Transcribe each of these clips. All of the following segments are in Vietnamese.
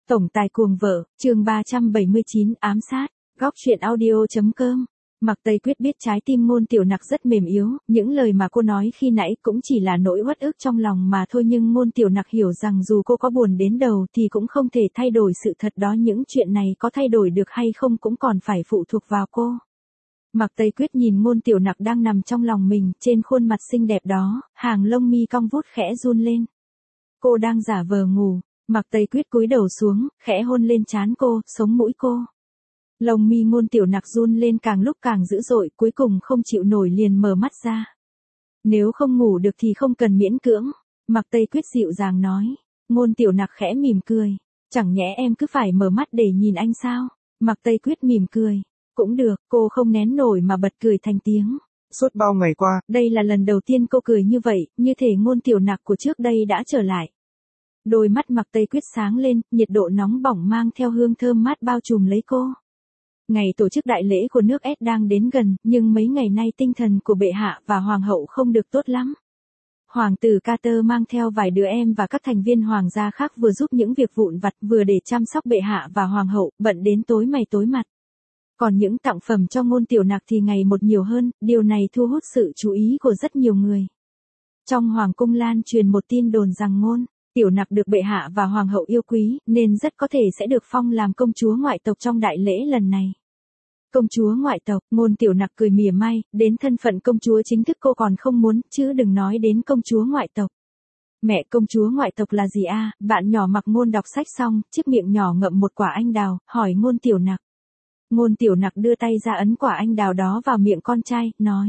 Tổng tài cuồng vợ, chương 379, ám sát, góc truyện audio.com. Mạc Tây Quyết biết trái tim Ngôn Tiểu Nặc rất mềm yếu, những lời mà cô nói khi nãy cũng chỉ là nỗi uất ức trong lòng mà thôi, nhưng Ngôn Tiểu Nặc hiểu rằng dù cô có buồn đến đầu thì cũng không thể thay đổi sự thật đó, những chuyện này có thay đổi được hay không cũng còn phải phụ thuộc vào cô. Mạc Tây Quyết nhìn Ngôn Tiểu Nặc đang nằm trong lòng mình, trên khuôn mặt xinh đẹp đó, hàng lông mi cong vút khẽ run lên. Cô đang giả vờ ngủ. Mạc Tây Quyết cúi đầu xuống, khẽ hôn lên trán cô, sống mũi cô. Lông mi Ngôn Tiểu Nặc run lên càng lúc càng dữ dội, cuối cùng không chịu nổi liền mở mắt ra. Nếu không ngủ được thì không cần miễn cưỡng, Mạc Tây Quyết dịu dàng nói. Ngôn Tiểu Nặc khẽ mỉm cười. Chẳng nhẽ em cứ phải mở mắt để nhìn anh sao? Mạc Tây Quyết mỉm cười. Cũng được, cô không nén nổi mà bật cười thành tiếng. Suốt bao ngày qua, đây là lần đầu tiên cô cười như vậy, như thể Ngôn Tiểu Nặc của trước đây đã trở lại. Đôi mắt Mạc Tây Quyết sáng lên, nhiệt độ nóng bỏng mang theo hương thơm mát bao trùm lấy cô. Ngày tổ chức đại lễ của nước S đang đến gần, nhưng mấy ngày nay tinh thần của bệ hạ và hoàng hậu không được tốt lắm. Hoàng tử Carter mang theo vài đứa em và các thành viên hoàng gia khác vừa giúp những việc vụn vặt vừa để chăm sóc bệ hạ và hoàng hậu, bận đến tối mày tối mặt. Còn những tặng phẩm cho Ngôn Tiểu Nặc thì ngày một nhiều hơn, điều này thu hút sự chú ý của rất nhiều người. Trong hoàng cung lan truyền một tin đồn rằng Ngôn Tiểu Nặc được bệ hạ và hoàng hậu yêu quý, nên rất có thể sẽ được phong làm công chúa ngoại tộc trong đại lễ lần này. Công chúa ngoại tộc, Ngôn Tiểu Nặc cười mỉa mai, đến thân phận công chúa chính thức cô còn không muốn, chứ đừng nói đến công chúa ngoại tộc. Mẹ, công chúa ngoại tộc là gì a? Bạn nhỏ Mạc Ngôn đọc sách xong, chiếc miệng nhỏ ngậm một quả anh đào, hỏi Ngôn Tiểu Nặc. Ngôn Tiểu Nặc đưa tay ra ấn quả anh đào đó vào miệng con trai, nói.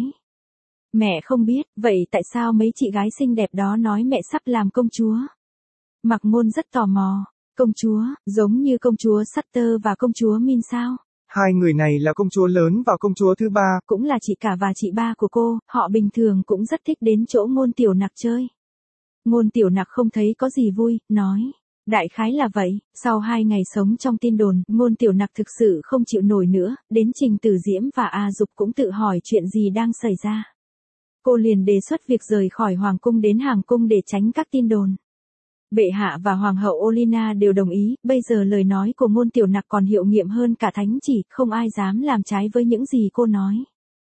Mẹ không biết, vậy tại sao mấy chị gái xinh đẹp đó nói mẹ sắp làm công chúa? Mạc Ngôn rất tò mò. Công chúa, giống như công chúa Sutter và công chúa Min sao? Hai người này là công chúa lớn và công chúa thứ ba. Cũng là chị cả và chị ba của cô, họ bình thường cũng rất thích đến chỗ Ngôn Tiểu Nặc chơi. Ngôn Tiểu Nặc không thấy có gì vui, nói. Đại khái là vậy, sau 2 ngày sống trong tin đồn, Ngôn Tiểu Nặc thực sự không chịu nổi nữa, đến Trình Tử Diễm và A Dục cũng tự hỏi chuyện gì đang xảy ra. Cô liền đề xuất việc rời khỏi hoàng cung đến hàng cung để tránh các tin đồn. Bệ hạ và hoàng hậu Olina đều đồng ý, bây giờ lời nói của Ngôn Tiểu Nặc còn hiệu nghiệm hơn cả thánh chỉ, không ai dám làm trái với những gì cô nói.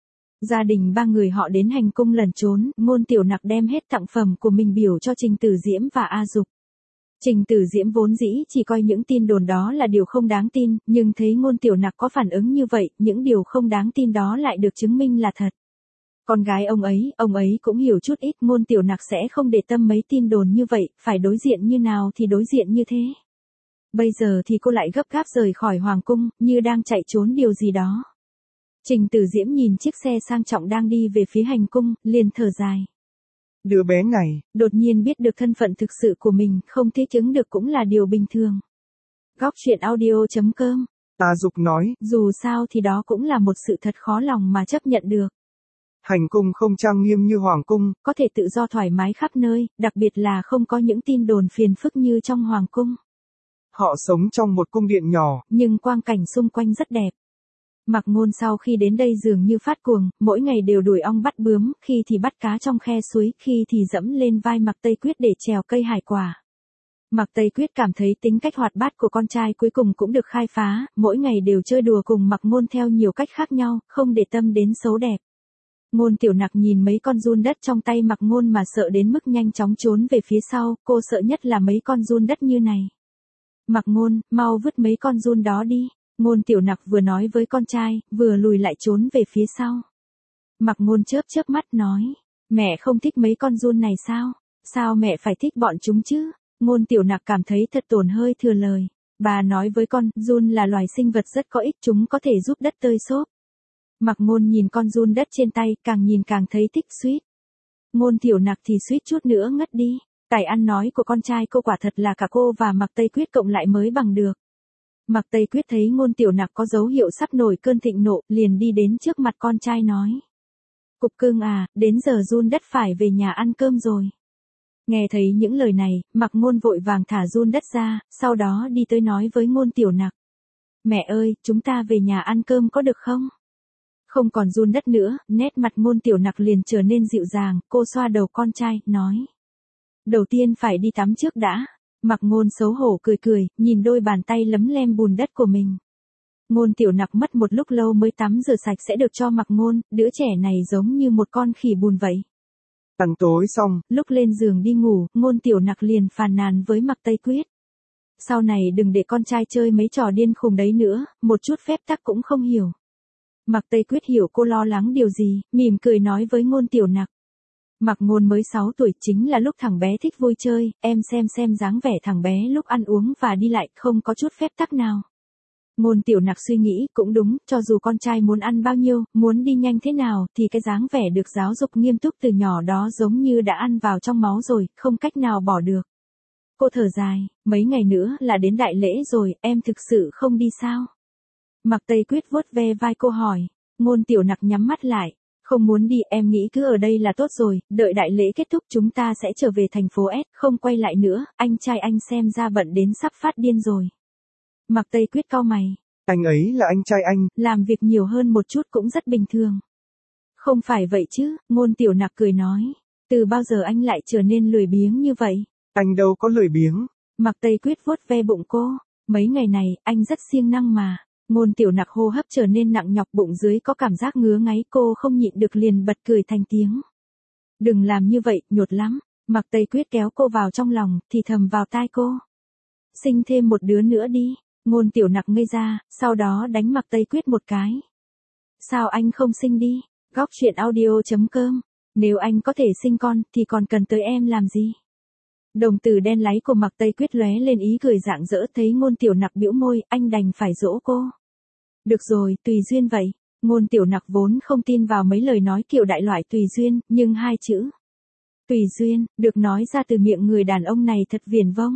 Gia đình 3 người họ đến hành cung lẩn trốn, Ngôn Tiểu Nặc đem hết tặng phẩm của mình biểu cho Trình Tử Diễm và A Dục. Trình Tử Diễm vốn dĩ chỉ coi những tin đồn đó là điều không đáng tin, nhưng thấy Ngôn Tiểu Nặc có phản ứng như vậy, những điều không đáng tin đó lại được chứng minh là thật. Con gái ông ấy cũng hiểu chút ít, Ngôn Tiểu Nặc sẽ không để tâm mấy tin đồn như vậy, phải đối diện như nào thì đối diện như thế. Bây giờ thì cô lại gấp gáp rời khỏi hoàng cung, như đang chạy trốn điều gì đó. Trình Tử Diễm nhìn chiếc xe sang trọng đang đi về phía hành cung, liền thở dài. Đứa bé này, đột nhiên biết được thân phận thực sự của mình, không thích ứng được cũng là điều bình thường. Góc truyện audio.com. A Dục nói. Dù sao thì đó cũng là một sự thật khó lòng mà chấp nhận được. Hành cung không trang nghiêm như hoàng cung, có thể tự do thoải mái khắp nơi, đặc biệt là không có những tin đồn phiền phức như trong hoàng cung. Họ sống trong một cung điện nhỏ, nhưng quang cảnh xung quanh rất đẹp. Mạc Ngôn sau khi đến đây dường như phát cuồng, mỗi ngày đều đuổi ong bắt bướm, khi thì bắt cá trong khe suối, khi thì dẫm lên vai Mạc Tây Quyết để trèo cây hải quả. Mạc Tây Quyết cảm thấy tính cách hoạt bát của con trai cuối cùng cũng được khai phá, mỗi ngày đều chơi đùa cùng Mạc Ngôn theo nhiều cách khác nhau, không để tâm đến xấu đẹp. Ngôn Tiểu Nặc nhìn mấy con giun đất trong tay Mạc Ngôn mà sợ đến mức nhanh chóng trốn về phía sau, cô sợ nhất là mấy con giun đất như này. Mạc Ngôn, mau vứt mấy con giun đó đi. Ngôn Tiểu Nặc vừa nói với con trai, vừa lùi lại trốn về phía sau. Mạc Ngôn chớp mắt nói, mẹ không thích mấy con giun này sao? Sao mẹ phải thích bọn chúng chứ? Ngôn Tiểu Nặc cảm thấy thật tổn hơi thừa lời. Bà nói với con, giun là loài sinh vật rất có ích, chúng có thể giúp đất tơi xốp. Mạc Ngôn nhìn con giun đất trên tay, càng nhìn càng thấy thích suýt. Ngôn Tiểu Nặc thì suýt chút nữa ngất đi. Tài ăn nói của con trai cô quả thật là cả cô và Mạc Tây Quyết cộng lại mới bằng được. Mạc Tây Quyết thấy Ngôn Tiểu Nặc có dấu hiệu sắp nổi cơn thịnh nộ, liền đi đến trước mặt con trai nói. Cục cưng à, đến giờ giun đất phải về nhà ăn cơm rồi. Nghe thấy những lời này, Mạc Ngôn vội vàng thả giun đất ra, sau đó đi tới nói với Ngôn Tiểu Nặc. Mẹ ơi, chúng ta về nhà ăn cơm có được không? Không còn giun đất nữa, nét mặt Ngôn Tiểu Nặc liền trở nên dịu dàng, cô xoa đầu con trai, nói. Đầu tiên phải đi tắm trước đã. Mặc Ngôn xấu hổ cười cười, nhìn đôi bàn tay lấm lem bùn đất của mình. Ngôn Tiểu Nặc mất một lúc lâu mới tắm rửa sạch sẽ được cho Mặc Ngôn, đứa trẻ này giống như một con khỉ bùn vậy. Ăn tối xong, Lúc lên giường đi ngủ, Ngôn Tiểu Nặc liền phàn nàn với Mạc Tây Quyết. Sau này đừng để con trai chơi mấy trò điên khùng đấy nữa, một chút phép tắc cũng không hiểu. Mạc Tây Quyết hiểu cô lo lắng điều gì, mỉm cười nói với Ngôn Tiểu Nặc. Mạc Ngôn mới 6 tuổi chính là lúc thằng bé thích vui chơi, em xem dáng vẻ thằng bé lúc ăn uống và đi lại không có chút phép tắc nào. Ngôn Tiểu Nặc suy nghĩ, cũng đúng, cho dù con trai muốn ăn bao nhiêu, muốn đi nhanh thế nào, thì cái dáng vẻ được giáo dục nghiêm túc từ nhỏ đó giống như đã ăn vào trong máu rồi, không cách nào bỏ được. Cô thở dài, mấy ngày nữa là đến đại lễ rồi, em thực sự không đi sao? Mạc Tây Quyết vuốt ve vai cô hỏi. Ngôn Tiểu Nặc nhắm mắt lại. Không muốn đi, em nghĩ cứ ở đây là tốt rồi, đợi đại lễ kết thúc chúng ta sẽ trở về thành phố S, không quay lại nữa, anh trai anh xem ra bận đến sắp phát điên rồi. Mạc Tây Quyết cau mày. Anh ấy là anh trai anh. Làm việc nhiều hơn một chút cũng rất bình thường. Không phải vậy chứ, Ngôn Tiểu Nặc cười nói. Từ bao giờ anh lại trở nên lười biếng như vậy? Anh đâu có lười biếng. Mạc Tây Quyết vuốt ve bụng cô. Mấy ngày này, anh rất siêng năng mà. Ngôn Tiểu Nặc hô hấp trở nên nặng nhọc, bụng dưới có cảm giác ngứa ngáy, cô không nhịn được liền bật cười thành tiếng. Đừng làm như vậy, nhột lắm. Mạc Tây Quyết kéo cô vào trong lòng, thì thầm vào tai cô. Sinh thêm một đứa nữa đi. Ngôn Tiểu Nặc ngây ra, sau đó đánh Mạc Tây Quyết một cái. Sao anh không sinh đi? Góc truyện audio.com. Nếu anh có thể sinh con, thì còn cần tới em làm gì? Đồng tử đen láy của Mạc Tây Quyết lóe lên ý cười rạng rỡ, thấy Ngôn Tiểu Nặc bĩu môi, anh đành phải dỗ cô. Được rồi, tùy duyên vậy. Ngôn Tiểu Nặc vốn không tin vào mấy lời nói kiểu đại loại tùy duyên, nhưng hai chữ tùy duyên, được nói ra từ miệng người đàn ông này thật viển vông.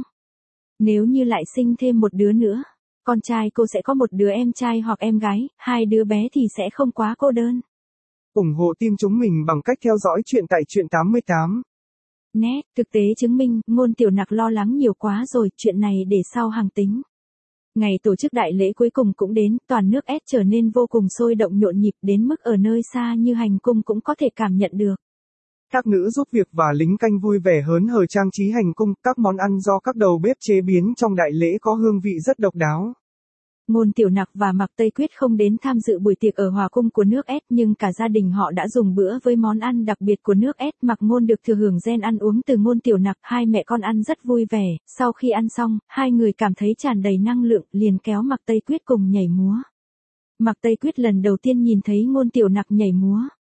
Nếu như lại sinh thêm một đứa nữa, con trai cô sẽ có một đứa em trai hoặc em gái, hai đứa bé thì sẽ không quá cô đơn. Ủng hộ team chúng mình bằng cách theo dõi chuyện tại truyện 88. Nét, thực tế chứng minh, Ngôn Tiểu Nặc lo lắng nhiều quá rồi, chuyện này để sau hàng tính. Ngày tổ chức đại lễ cuối cùng cũng đến, toàn nước S trở nên vô cùng sôi động nhộn nhịp đến mức ở nơi xa như hành cung cũng có thể cảm nhận được. Các nữ giúp việc và lính canh vui vẻ hớn hở trang trí hành cung, các món ăn do các đầu bếp chế biến trong đại lễ có hương vị rất độc đáo. Ngôn Tiểu Nặc và Mạc Tây Quyết không đến tham dự buổi tiệc ở Hòa cung của nước S, nhưng cả gia đình họ đã dùng bữa với món ăn đặc biệt của nước S. Mạc Ngôn được thừa hưởng gen ăn uống từ Ngôn Tiểu Nặc, hai mẹ con ăn rất vui vẻ, sau khi ăn xong, hai người cảm thấy tràn đầy năng lượng, liền kéo Mạc Tây Quyết cùng nhảy múa. Mạc Tây Quyết lần đầu tiên nhìn thấy Ngôn Tiểu Nặc nhảy múa.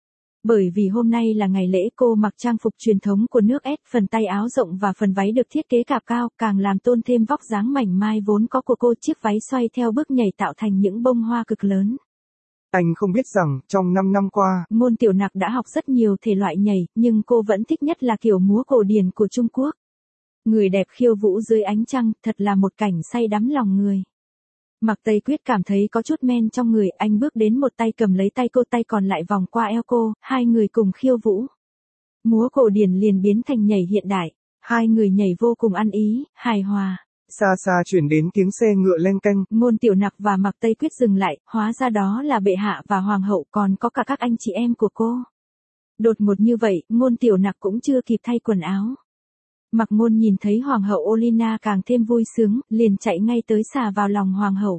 Bởi vì hôm nay là ngày lễ, cô mặc trang phục truyền thống của nước S, phần tay áo rộng và phần váy được thiết kế cạp cao, càng làm tôn thêm vóc dáng mảnh mai vốn có của cô. Chiếc váy xoay theo bước nhảy tạo thành những bông hoa cực lớn. Anh không biết rằng, trong 5 năm qua, Ngôn Tiểu Nặc đã học rất nhiều thể loại nhảy, nhưng cô vẫn thích nhất là kiểu múa cổ điển của Trung Quốc. Người đẹp khiêu vũ dưới ánh trăng, thật là một cảnh say đắm lòng người. Mạc Tây Quyết cảm thấy có chút men trong người, anh bước đến một tay cầm lấy tay cô, tay còn lại vòng qua eo cô, hai người cùng khiêu vũ. Múa cổ điển liền biến thành nhảy hiện đại, hai người nhảy vô cùng ăn ý, hài hòa. xa xa chuyển đến tiếng xe ngựa leng keng. Ngôn Tiểu Nặc và Mạc Tây Quyết dừng lại, hóa ra đó là bệ hạ và hoàng hậu, còn có cả các anh chị em của cô. Đột ngột như vậy, Ngôn Tiểu Nặc cũng chưa kịp thay quần áo. Mạc Ngôn nhìn thấy hoàng hậu Olina càng thêm vui sướng, liền chạy ngay tới xà vào lòng hoàng hậu.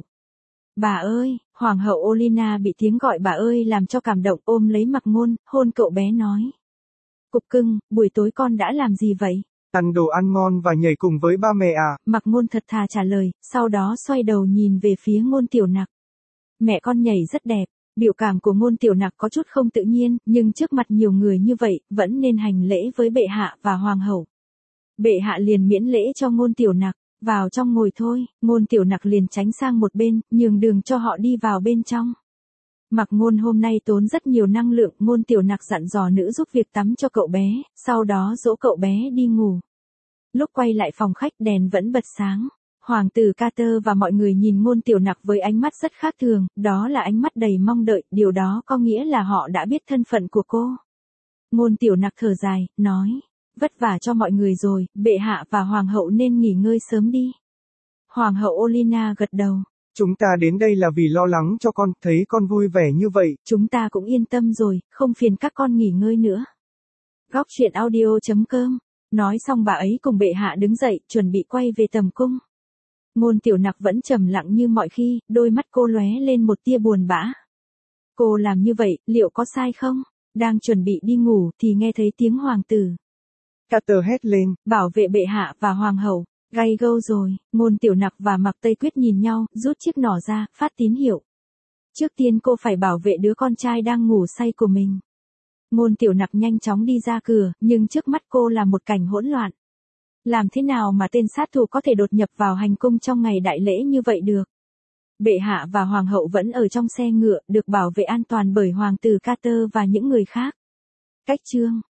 Bà ơi, hoàng hậu Olina bị tiếng gọi bà ơi làm cho cảm động, ôm lấy Mạc Ngôn, hôn cậu bé nói. Cục cưng, buổi tối con đã làm gì vậy? Ăn đồ ăn ngon và nhảy cùng với ba mẹ à? Mạc Ngôn thật thà trả lời, sau đó xoay đầu nhìn về phía Ngôn Tiểu Nặc. Mẹ con nhảy rất đẹp. Biểu cảm của Ngôn Tiểu Nặc có chút không tự nhiên, nhưng trước mặt nhiều người như vậy, vẫn nên hành lễ với bệ hạ và hoàng hậu. Bệ hạ liền miễn lễ cho Ngôn Tiểu Nặc, vào trong ngồi thôi. Ngôn Tiểu Nặc liền tránh sang một bên, nhường đường cho họ đi vào bên trong. Mạc Ngôn hôm nay tốn rất nhiều năng lượng, Ngôn Tiểu Nặc dặn dò nữ giúp việc tắm cho cậu bé, sau đó dỗ cậu bé đi ngủ. Lúc quay lại phòng khách đèn vẫn bật sáng. Hoàng tử Carter và mọi người nhìn Ngôn Tiểu Nặc với ánh mắt rất khác thường, đó là ánh mắt đầy mong đợi, điều đó có nghĩa là họ đã biết thân phận của cô. Ngôn Tiểu Nặc thở dài, nói, vất vả cho mọi người rồi, bệ hạ và hoàng hậu nên nghỉ ngơi sớm đi. Hoàng hậu Olina gật đầu. Chúng ta đến đây là vì lo lắng cho con, thấy con vui vẻ như vậy. Chúng ta cũng yên tâm rồi, không phiền các con nghỉ ngơi nữa. Góc truyện audio.com Nói xong bà ấy cùng bệ hạ đứng dậy, chuẩn bị quay về tầm cung. Ngôn Tiểu Nặc vẫn trầm lặng như mọi khi, đôi mắt cô lóe lên một tia buồn bã. Cô làm như vậy, liệu có sai không? Đang chuẩn bị đi ngủ thì nghe thấy tiếng hoàng tử. Carter hét lên. Bảo vệ bệ hạ và hoàng hậu. Gay go rồi, Ngôn Tiểu Nặc và Mạc Tây Quyết nhìn nhau, rút chiếc nỏ ra, phát tín hiệu. Trước tiên cô phải bảo vệ đứa con trai đang ngủ say của mình. Ngôn Tiểu Nặc nhanh chóng đi ra cửa, nhưng trước mắt cô là một cảnh hỗn loạn. Làm thế nào mà tên sát thủ có thể đột nhập vào hành cung trong ngày đại lễ như vậy được? Bệ hạ và hoàng hậu vẫn ở trong xe ngựa, được bảo vệ an toàn bởi hoàng tử Carter và những người khác. Cách chương